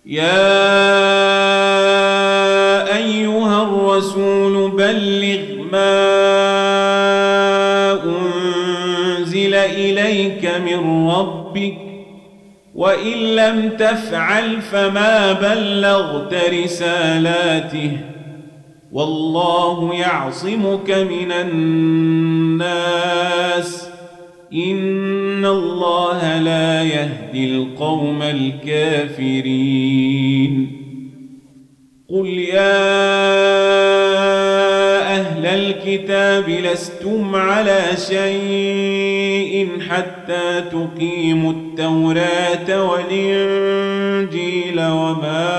يا أيها الرسول بلغ ما أنزل إليك من ربك وإن لم تفعل فما بلغت رسالاته والله يعصمك من الناس إن الله لا يهدي القوم الكافرين قل يا أهل الكتاب لستم على شيء حتى تقيموا التوراة والإنجيل وما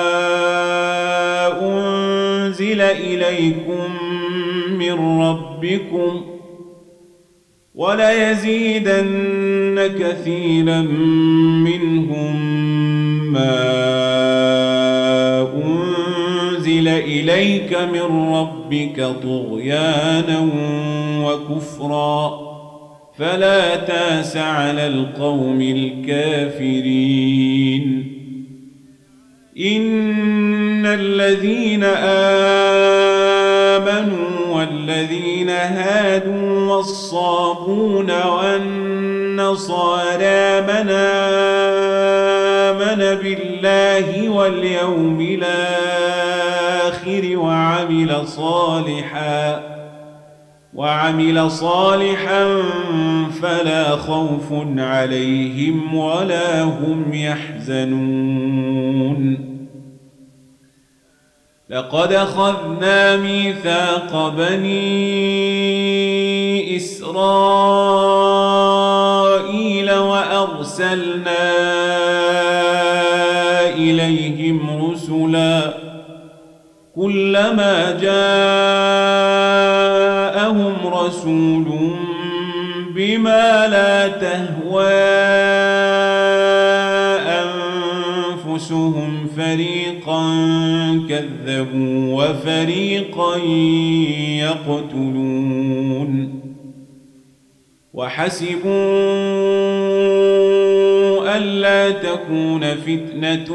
أنزل إليكم من ربكم وليزيدن كثيرا منهم ما أنزل إليك من ربك طغيانا وكفرا فلا تاس على القوم الكافرين إن الذين آمنوا والذين هادوا والصابون والنصارى من آمن بالله واليوم الآخر وعمل صالحا فلا خوف عليهم ولا هم يحزنون لقد أخذنا ميثاق بني إسرائيل وأرسلنا إليهم رسلا كلما جاءهم رسول بما لا تهوى أنفسهم فريقا كذبوا وفريقا يقتلون وحسبوا ألا تكون فتنة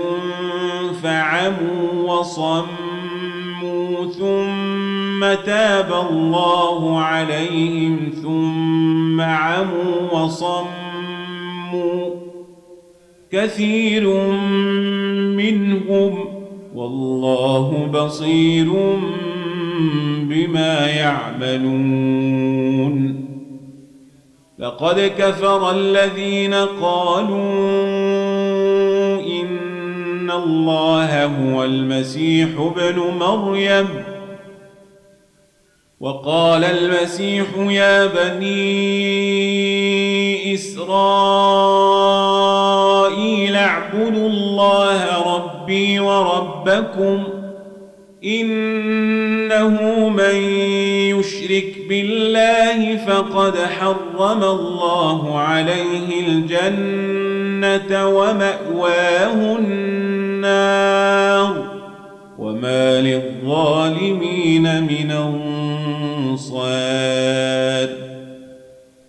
فعموا وصموا ثم تاب الله عليهم ثم عموا وصموا كثير منهم والله بصير بما يعملون لقد كفر الذين قالوا إن الله هو المسيح ابن مريم وقال المسيح يا بني إسرائيل اعبدوا الله ربي وربكم إنه من يشرك بالله فقد حرم الله عليه الجنة ومأواه النار وما للظالمين من أنصار